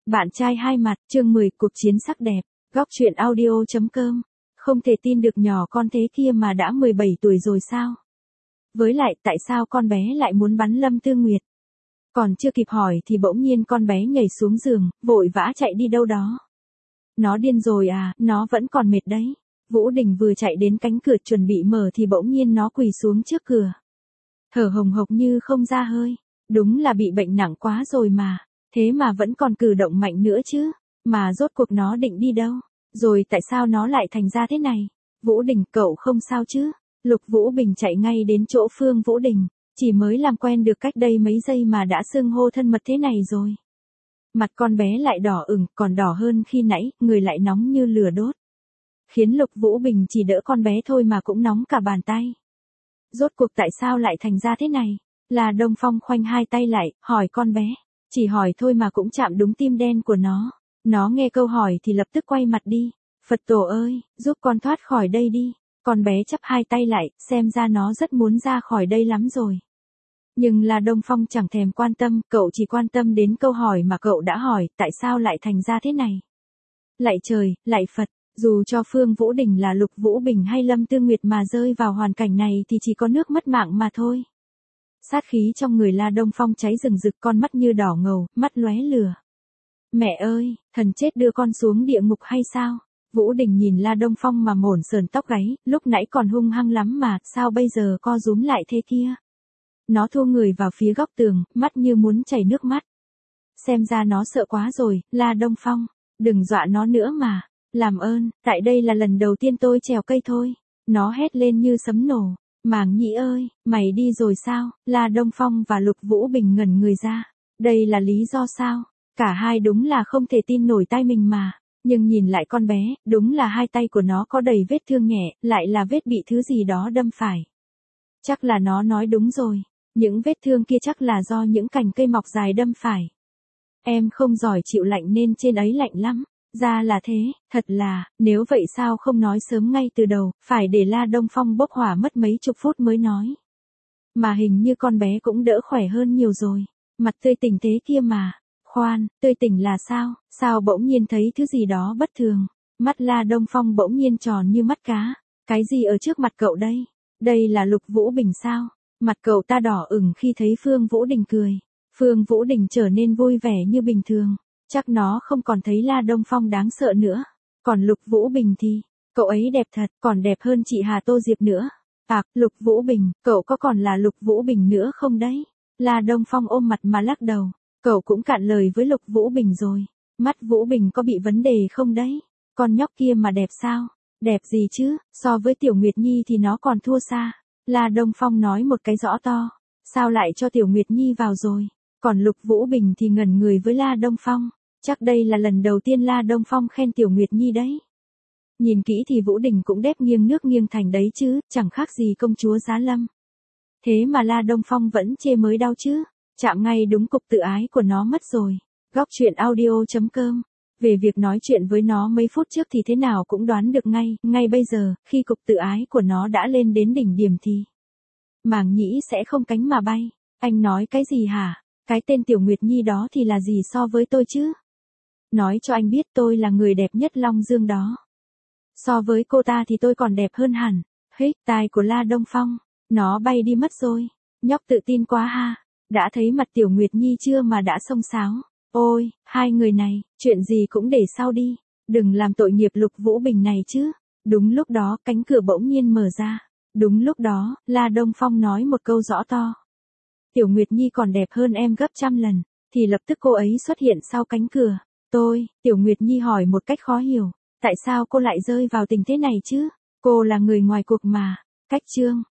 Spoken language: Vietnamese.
Bạn trai hai mặt, chương 10, cuộc chiến sắc đẹp. Góc truyện audio.com. Không thể tin được nhỏ con thế kia mà đã 17 tuổi rồi sao? Với lại tại sao con bé lại muốn bắn Lâm Tư Nguyệt? Còn chưa kịp hỏi thì bỗng nhiên con bé nhảy xuống giường, vội vã chạy đi đâu đó. Nó điên rồi à, nó vẫn còn mệt đấy. Vũ Đình vừa chạy đến cánh cửa chuẩn bị mở thì bỗng nhiên nó quỳ xuống trước cửa. Thở hồng hộc như không ra hơi. Đúng là bị bệnh nặng quá rồi mà. Thế mà vẫn còn cử động mạnh nữa chứ. Mà rốt cuộc nó định đi đâu? Rồi tại sao nó lại thành ra thế này? Vũ Đình, cậu không sao chứ? Lục Vũ Bình chạy ngay đến chỗ Phương Vũ Đình. Chỉ mới làm quen được cách đây mấy giây mà đã xưng hô thân mật thế này rồi. Mặt con bé lại đỏ ửng, còn đỏ hơn khi nãy, người lại nóng như lửa đốt. Khiến Lục Vũ Bình chỉ đỡ con bé thôi mà cũng nóng cả bàn tay. Rốt cuộc tại sao lại thành ra thế này? Là Đông Phong khoanh hai tay lại, hỏi con bé. Chỉ hỏi thôi mà cũng chạm đúng tim đen của nó. Nó nghe câu hỏi thì lập tức quay mặt đi. Phật tổ ơi, giúp con thoát khỏi đây đi. Con bé chắp hai tay lại, xem ra nó rất muốn ra khỏi đây lắm rồi. Nhưng là Đông Phong chẳng thèm quan tâm, cậu chỉ quan tâm đến câu hỏi mà cậu đã hỏi, tại sao lại thành ra thế này? Lạy trời, lạy Phật, dù cho Phương Vũ Đình là Lục Vũ Bình hay Lâm Tư Nguyệt mà rơi vào hoàn cảnh này thì chỉ có nước mất mạng mà thôi. Sát khí trong người La Đông Phong cháy rừng rực, con mắt như đỏ ngầu, mắt lóe lửa. Mẹ ơi, thần chết đưa con xuống địa ngục hay sao? Vũ Đình nhìn La Đông Phong mà mổn sờn tóc gáy, lúc nãy còn hung hăng lắm mà, sao bây giờ co rúm lại thế kia? Nó thua người vào phía góc tường, mắt như muốn chảy nước mắt. Xem ra nó sợ quá rồi, La Đông Phong, đừng dọa nó nữa mà. Làm ơn, tại đây là lần đầu tiên tôi trèo cây thôi. Nó hét lên như sấm nổ. Màng Nhĩ ơi, mày đi rồi sao? La Đông Phong và Lục Vũ Bình ngẩn người ra. Đây là lý do sao? Cả hai đúng là không thể tin nổi tai mình mà. Nhưng nhìn lại con bé, đúng là hai tay của nó có đầy vết thương nhẹ, lại là vết bị thứ gì đó đâm phải. Chắc là nó nói đúng rồi. Những vết thương kia chắc là do những cành cây mọc dài đâm phải. Em không giỏi chịu lạnh nên trên ấy lạnh lắm. Ra là thế, thật là, nếu vậy sao không nói sớm ngay từ đầu, phải để La Đông Phong bốc hỏa mất mấy chục phút mới nói. Mà hình như con bé cũng đỡ khỏe hơn nhiều rồi, mặt tươi tỉnh thế kia mà. Khoan, tươi tỉnh là sao? Sao bỗng nhiên thấy thứ gì đó bất thường? Mắt La Đông Phong bỗng nhiên tròn như mắt cá. Cái gì ở trước mặt cậu đây? Đây là Lục Vũ Bình sao? Mặt cậu ta đỏ ửng khi thấy Phương Vũ Đình cười. Phương Vũ Đình trở nên vui vẻ như bình thường. Chắc nó không còn thấy La Đông Phong đáng sợ nữa. Còn Lục Vũ Bình thì, cậu ấy đẹp thật, còn đẹp hơn chị Hà Tô Diệp nữa. À, Lục Vũ Bình, cậu có còn là Lục Vũ Bình nữa không đấy? La Đông Phong ôm mặt mà lắc đầu. Cậu cũng cạn lời với Lục Vũ Bình rồi. Mắt Vũ Bình có bị vấn đề không đấy? Con nhóc kia mà đẹp sao? Đẹp gì chứ, so với Tiểu Nguyệt Nhi thì nó còn thua xa. La Đông Phong nói một cái rõ to. Sao lại cho Tiểu Nguyệt Nhi vào rồi? Còn Lục Vũ Bình thì ngẩn người với La Đông Phong. Chắc đây là lần đầu tiên La Đông Phong khen Tiểu Nguyệt Nhi đấy. Nhìn kỹ thì Vũ Đình cũng đép nghiêng nước nghiêng thành đấy chứ, chẳng khác gì công chúa Giá Lâm. Thế mà La Đông Phong vẫn chê mới đau chứ, chạm ngay đúng cục tự ái của nó mất rồi. Góc truyện audio.com. Về việc nói chuyện với nó mấy phút trước thì thế nào cũng đoán được ngay bây giờ, khi cục tự ái của nó đã lên đến đỉnh điểm thì Màng Nhĩ sẽ không cánh mà bay. Anh nói cái gì hả? Cái tên Tiểu Nguyệt Nhi đó thì là gì so với tôi chứ? Nói cho anh biết tôi là người đẹp nhất Long Dương đó. So với cô ta thì tôi còn đẹp hơn hẳn. Hích tai của La Đông Phong. Nó bay đi mất rồi. Nhóc tự tin quá ha. Đã thấy mặt Tiểu Nguyệt Nhi chưa mà đã xông xáo. Ôi, hai người này, chuyện gì cũng để sau đi. Đừng làm tội nghiệp Lục Vũ Bình này chứ. Đúng lúc đó cánh cửa bỗng nhiên mở ra. Đúng lúc đó, La Đông Phong nói một câu rõ to. Tiểu Nguyệt Nhi còn đẹp hơn em gấp trăm lần. Thì lập tức cô ấy xuất hiện sau cánh cửa. Tiểu Nguyệt Nhi hỏi một cách khó hiểu. Tại sao cô lại rơi vào tình thế này chứ? Cô là người ngoài cuộc mà. Cách chương.